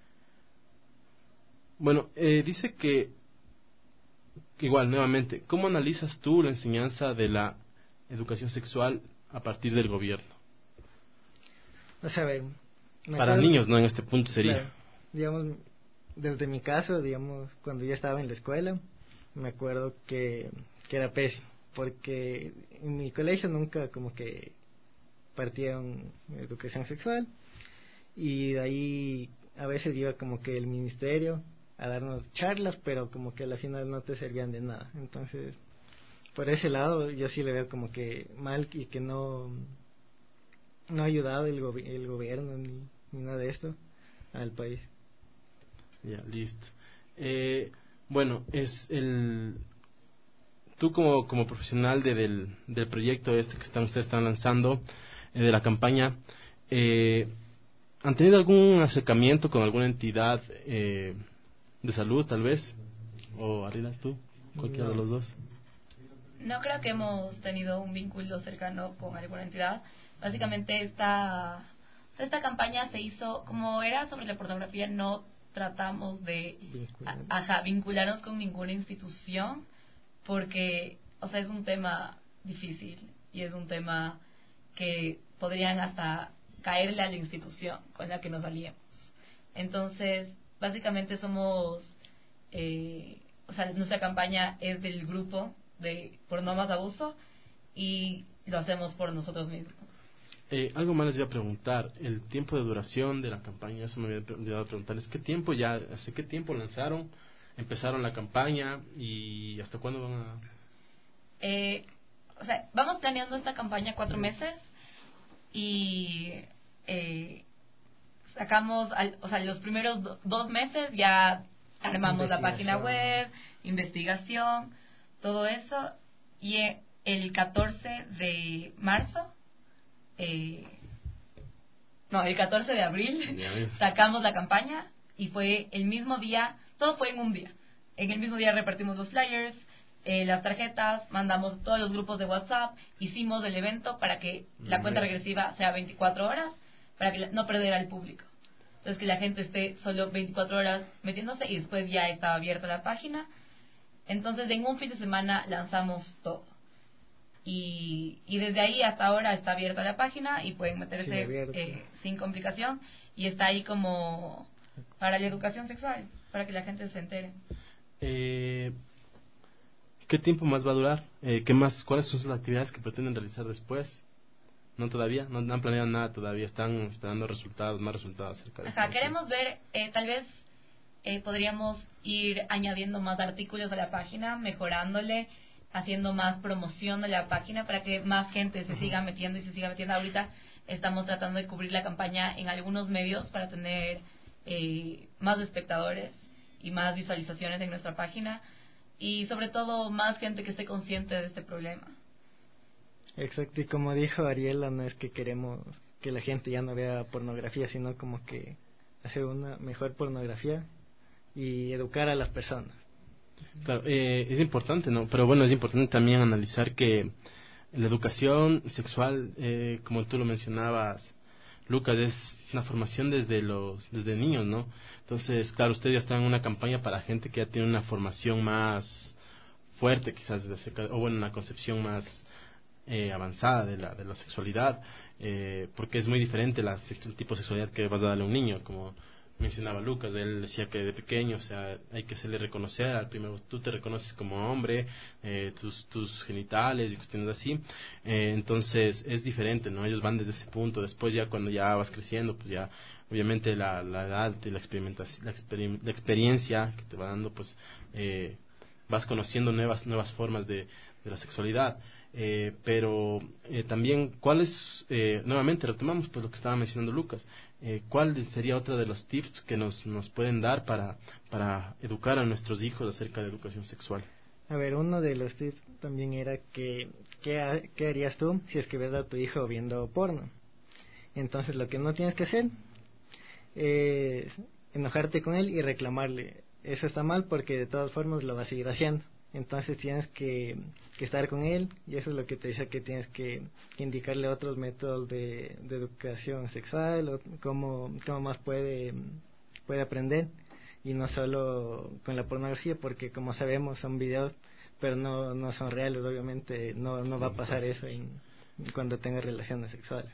Bueno, dice que igual, nuevamente, ¿cómo analizas tú la enseñanza de la educación sexual a partir del gobierno? O sea, a ver, para niños, ¿no? En este punto sería. Claro, digamos, desde mi caso, digamos, cuando yo estaba en la escuela, me acuerdo que era pésimo, porque en mi colegio nunca como que partieron educación sexual, y de ahí a veces iba como que el ministerio a darnos charlas, pero como que a la final no te servían de nada. Entonces, por ese lado yo sí le veo como que mal, y que no ha ayudado el gobierno ni nada de esto al país. Ya, listo. Bueno, tú como profesional del proyecto que ustedes están lanzando, de la campaña, ¿han tenido algún acercamiento con alguna entidad de salud, tal vez? ¿O Arila, tú? Cualquiera de los dos. No creo que hemos tenido un vínculo cercano con alguna entidad. Básicamente esta campaña se hizo, como era sobre la pornografía, no tratamos de vincularnos con ninguna institución, porque, o sea, es un tema difícil y es un tema que podrían hasta caerle a la institución con la que nos aliemos. Entonces, básicamente somos, nuestra campaña es del grupo por no más abuso y lo hacemos por nosotros mismos. Algo más les iba a preguntar, el tiempo de duración de la campaña, eso me había olvidado preguntarles, ¿hace qué tiempo lanzaron, empezaron la campaña y hasta cuándo van a...? Vamos planeando esta campaña 4 meses y sacamos, los primeros 2 meses ya armamos la página web, investigación, todo eso, y el 14 de marzo, el 14 de abril sacamos la campaña y fue el mismo día, todo fue en un día. En el mismo día repartimos los flyers, las tarjetas, mandamos todos los grupos de WhatsApp, hicimos el evento para que la cuenta regresiva sea 24 horas, para que no perder al público. Entonces que la gente esté solo 24 horas metiéndose y después ya estaba abierta la página. Entonces en un fin de semana lanzamos todo. Y desde ahí hasta ahora está abierta la página y pueden meterse sin complicación, y está ahí como para la educación sexual, para que la gente se entere. ¿Qué tiempo más va a durar? ¿Cuáles son las actividades que pretenden realizar después? ¿No todavía? ¿No han planeado nada todavía? ¿Están esperando más resultados acerca de esto? Queremos ver, tal vez podríamos ir añadiendo más artículos a la página, mejorándole, haciendo más promoción de la página para que más gente se siga metiendo y se siga metiendo. Ahorita estamos tratando de cubrir la campaña en algunos medios para tener más espectadores y más visualizaciones en nuestra página, y sobre todo más gente que esté consciente de este problema. Exacto, y como dijo Ariela, no es que queremos que la gente ya no vea pornografía, sino como que hacer una mejor pornografía y educar a las personas. Claro, es importante, ¿no? Pero bueno, es importante también analizar que la educación sexual, como tú lo mencionabas, Lucas, es una formación desde niños, ¿no? Entonces, claro, usted ya está en una campaña para gente que ya tiene una formación más fuerte, quizás, una concepción más avanzada de la sexualidad, porque es muy diferente el tipo de sexualidad que vas a darle a un niño, como mencionaba Lucas. Él decía que de pequeño, o sea, hay que hacerle reconocer al primero, tú te reconoces como hombre, tus genitales y cuestiones así, entonces es diferente, ¿no? Ellos van desde ese punto. Después ya cuando ya vas creciendo, pues ya obviamente la edad y la experiencia que te va dando, pues vas conociendo nuevas formas de la sexualidad. Pero también, nuevamente retomamos pues lo que estaba mencionando Lucas, ¿cuál sería otro de los tips que nos pueden dar para educar a nuestros hijos acerca de educación sexual? A ver, uno de los tips también era ¿qué harías tú si es que ves a tu hijo viendo porno? Entonces lo que no tienes que hacer es enojarte con él y reclamarle. Eso está mal porque de todas formas lo va a seguir haciendo. Entonces tienes que estar con él, y eso es lo que te dice, que tienes que indicarle otros métodos de educación sexual, o cómo más puede aprender, y no solo con la pornografía, porque como sabemos son videos, pero no son reales. Obviamente no va a pasar eso cuando tenga relaciones sexuales.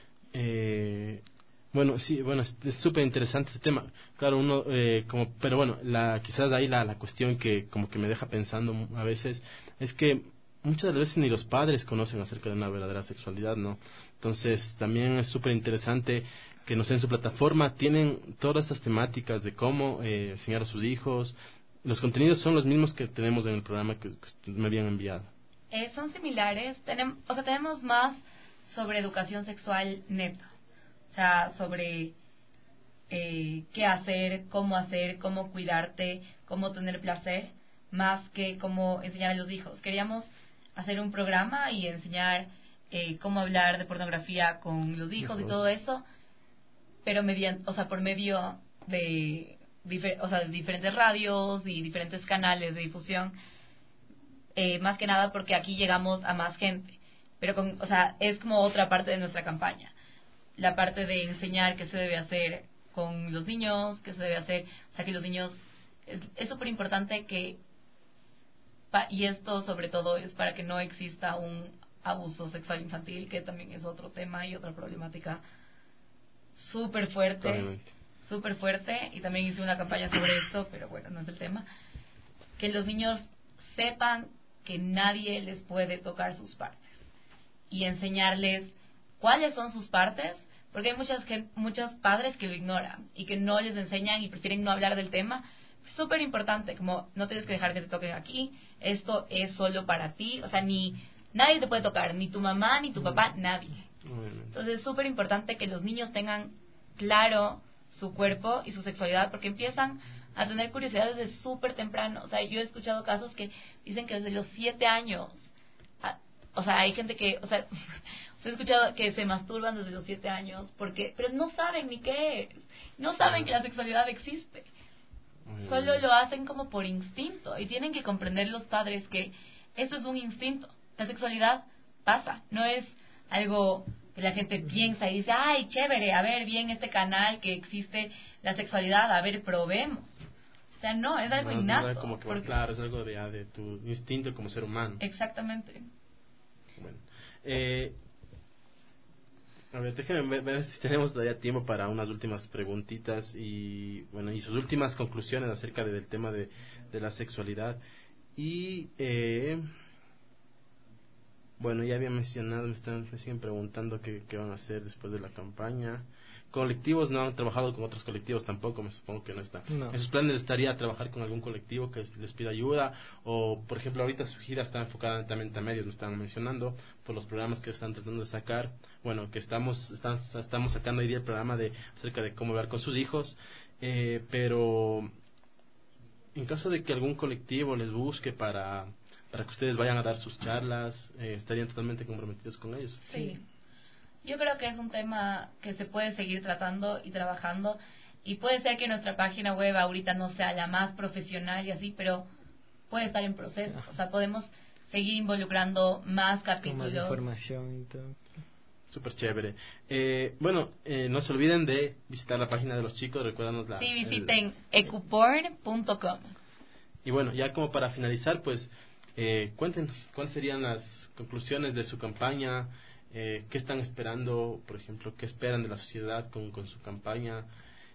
Bueno, sí, es súper interesante este tema. Claro, pero bueno, quizás ahí la cuestión que como que me deja pensando a veces es que muchas de las veces ni los padres conocen acerca de una verdadera sexualidad, ¿no? Entonces también es súper interesante que en su plataforma tienen todas estas temáticas de cómo enseñar a sus hijos. Los contenidos son los mismos que tenemos en el programa que me habían enviado. Son similares, tenemos más sobre educación sexual neta. O sea, sobre qué hacer, cómo cuidarte, cómo tener placer, más que cómo enseñar a los hijos. Queríamos hacer un programa y enseñar cómo hablar de pornografía con los hijos y todo eso, pero por medio de diferentes radios y diferentes canales de difusión, más que nada porque aquí llegamos a más gente, pero es como otra parte de nuestra campaña, la parte de enseñar qué se debe hacer con los niños, qué se debe hacer, que los niños, es súper importante y esto sobre todo es para que no exista un abuso sexual infantil, que también es otro tema y otra problemática súper fuerte, y también hice una campaña sobre esto, pero bueno, no es el tema. Que los niños sepan que nadie les puede tocar sus partes y enseñarles cuáles son sus partes, porque hay muchos padres que lo ignoran y que no les enseñan y prefieren no hablar del tema. Súper importante, como no tienes que dejar que te toquen aquí, esto es solo para ti, nadie te puede tocar, ni tu mamá, ni tu papá, nadie. Entonces es súper importante que los niños tengan claro su cuerpo y su sexualidad, porque empiezan a tener curiosidad desde súper temprano. Yo he escuchado casos que dicen que desde los 7 años, hay gente que, he escuchado que se masturban desde los 7 años, pero no saben ni qué es, no saben que la sexualidad existe. Solo lo hacen como por instinto, y tienen que comprender los padres que eso es un instinto. La sexualidad pasa, no es algo que la gente piensa y dice, ay, chévere, a ver, bien este canal que existe la sexualidad, a ver, probemos. No, es algo innato. Es como que, claro, es algo de tu instinto como ser humano. Exactamente. Bueno, a ver, déjenme ver si tenemos todavía tiempo para unas últimas preguntitas y sus últimas conclusiones acerca del tema de la sexualidad. Y ya había mencionado, me siguen preguntando qué van a hacer después de la campaña. Colectivos, no han trabajado con otros colectivos tampoco, me supongo que no está. No. ¿En sus planes estaría trabajar con algún colectivo que les pida ayuda? O, por ejemplo, ahorita su gira está enfocada netamente a medios, me estaban mencionando, por los programas que están tratando de sacar. Bueno, que estamos sacando hoy día el programa acerca de cómo hablar con sus hijos. Pero, en caso de que algún colectivo les busque para que ustedes vayan a dar sus charlas, ¿estarían totalmente comprometidos con ellos? Sí. Yo creo que es un tema que se puede seguir tratando y trabajando, y puede ser que nuestra página web ahorita no sea la más profesional y así, pero puede estar en proceso. Podemos seguir involucrando más capítulos. Con más información y todo. Súper chévere. No se olviden de visitar la página de los chicos, recuérdanos Sí, visiten ecuporn.com. Y ya como para finalizar, pues, cuéntenos, ¿cuáles serían las conclusiones de su campaña? ¿Qué están esperando, por ejemplo, qué esperan de la sociedad con su campaña?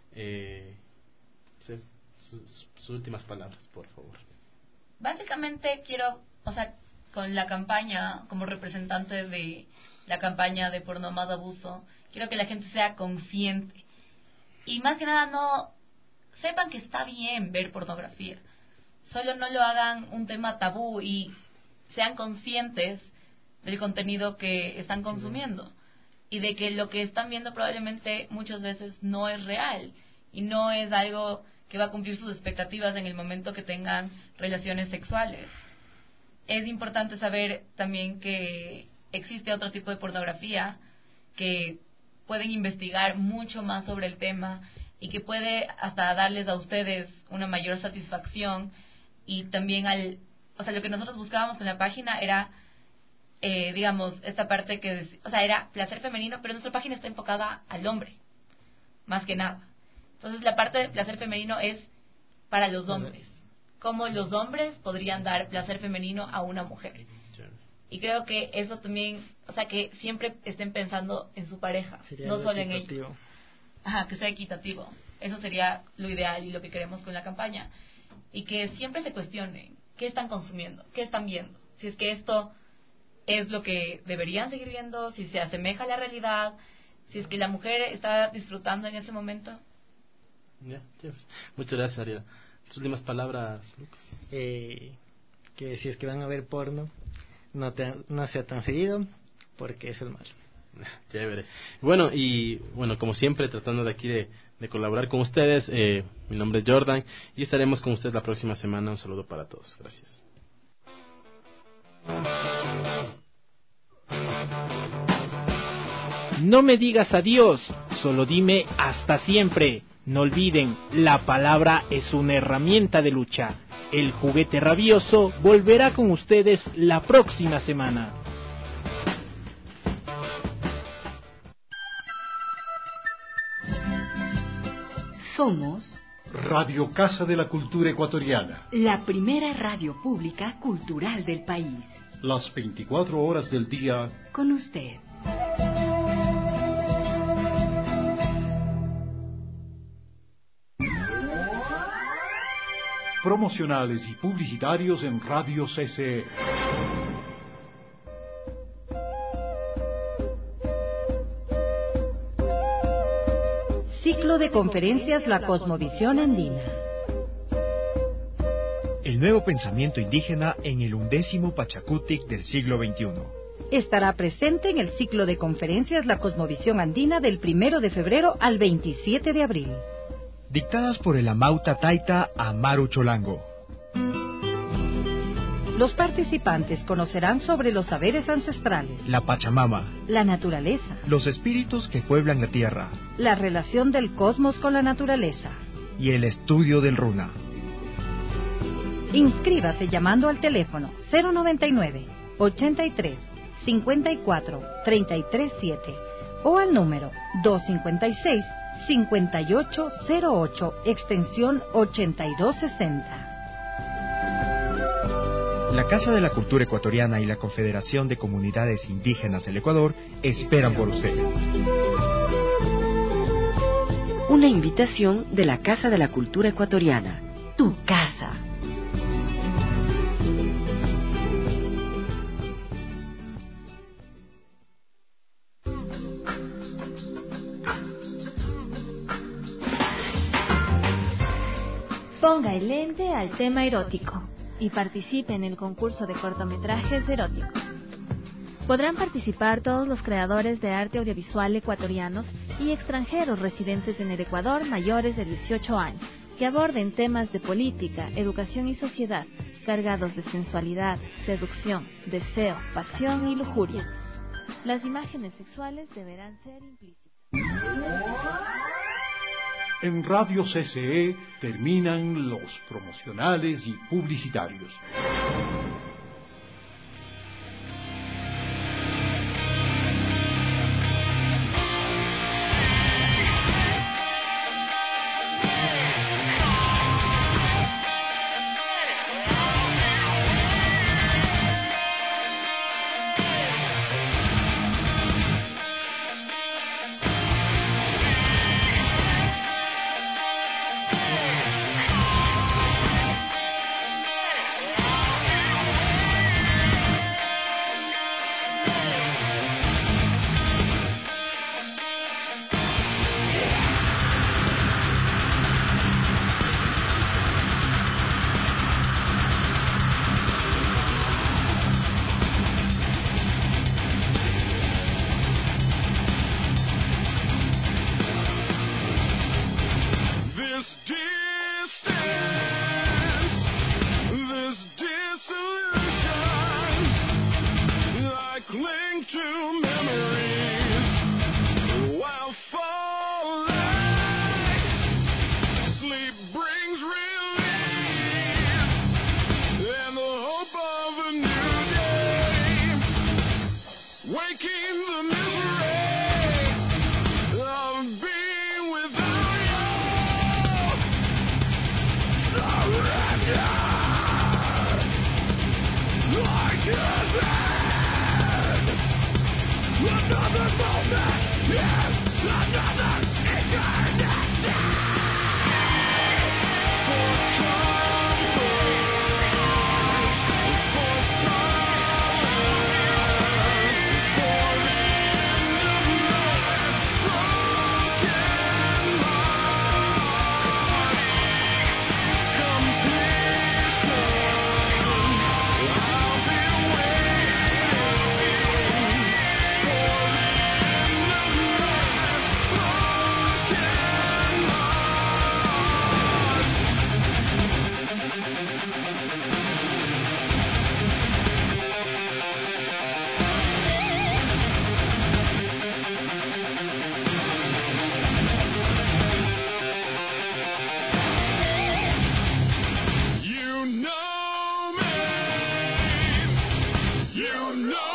Sus últimas palabras, por favor. Básicamente quiero, con la campaña, como representante de la campaña de Porno Más Abuso, quiero que la gente sea consciente y más que nada no sepan que está bien ver pornografía, solo no lo hagan un tema tabú y sean conscientes del contenido que están consumiendo y de que lo que están viendo probablemente muchas veces no es real y no es algo que va a cumplir sus expectativas en el momento que tengan relaciones sexuales. Es importante saber también que existe otro tipo de pornografía que pueden investigar mucho más sobre el tema y que puede hasta darles a ustedes una mayor satisfacción, y también lo que nosotros buscábamos con la página era esta parte que era placer femenino, pero nuestra página está enfocada al hombre más que nada. Entonces la parte de placer femenino es para los hombres, cómo los hombres podrían dar placer femenino a una mujer. Y creo que eso también, que siempre estén pensando en su pareja, sería no solo en ellos. Que sea equitativo. Eso sería lo ideal y lo que queremos con la campaña. Y que siempre se cuestionen qué están consumiendo, qué están viendo, si es que esto es lo que deberían seguir viendo, si se asemeja a la realidad, si es que la mujer está disfrutando en ese momento. Muchas gracias, Ariela. Tus últimas palabras, Lucas. Que si es que van a ver porno, no sea tan seguido, porque eso es malo. Chévere. Bueno, como siempre, tratando de aquí de colaborar con ustedes, mi nombre es Jordan y estaremos con ustedes la próxima semana. Un saludo para todos. Gracias. No me digas adiós, solo dime hasta siempre. No olviden, la palabra es una herramienta de lucha. El juguete rabioso volverá con ustedes la próxima semana. Somos Radio Casa de la Cultura Ecuatoriana, la primera radio pública cultural del país. las 24 horas del día Con usted. promocionales y publicitarios en Radio CCE. Ciclo de conferencias La Cosmovisión Andina. El nuevo pensamiento indígena en el 11º Pachacutic del siglo XXI. Estará presente en el ciclo de conferencias La Cosmovisión Andina del 1 de febrero al 27 de abril. Dictadas por el Amauta Taita Amaru Cholango. Los participantes conocerán sobre los saberes ancestrales, La Pachamama, la naturaleza, los espíritus que pueblan la tierra la relación del cosmos con la naturaleza. y el estudio del runa. Inscríbase llamando al teléfono 099 83 54 337 o al número 256 5808 extensión 8260. La Casa de la Cultura Ecuatoriana y la Confederación de Comunidades Indígenas del Ecuador esperan por usted. Una invitación de la Casa de la Cultura Ecuatoriana. Tu casa. Ponga el lente al tema erótico y participe en el concurso de cortometrajes eróticos. Podrán participar todos los creadores de arte audiovisual ecuatorianos y extranjeros residentes en el Ecuador mayores de 18 años, que aborden temas de política, educación y sociedad, cargados de sensualidad, seducción, deseo, pasión y lujuria. Las imágenes sexuales deberán ser implícitas. En Radio CCE terminan los promocionales y publicitarios. Coronel.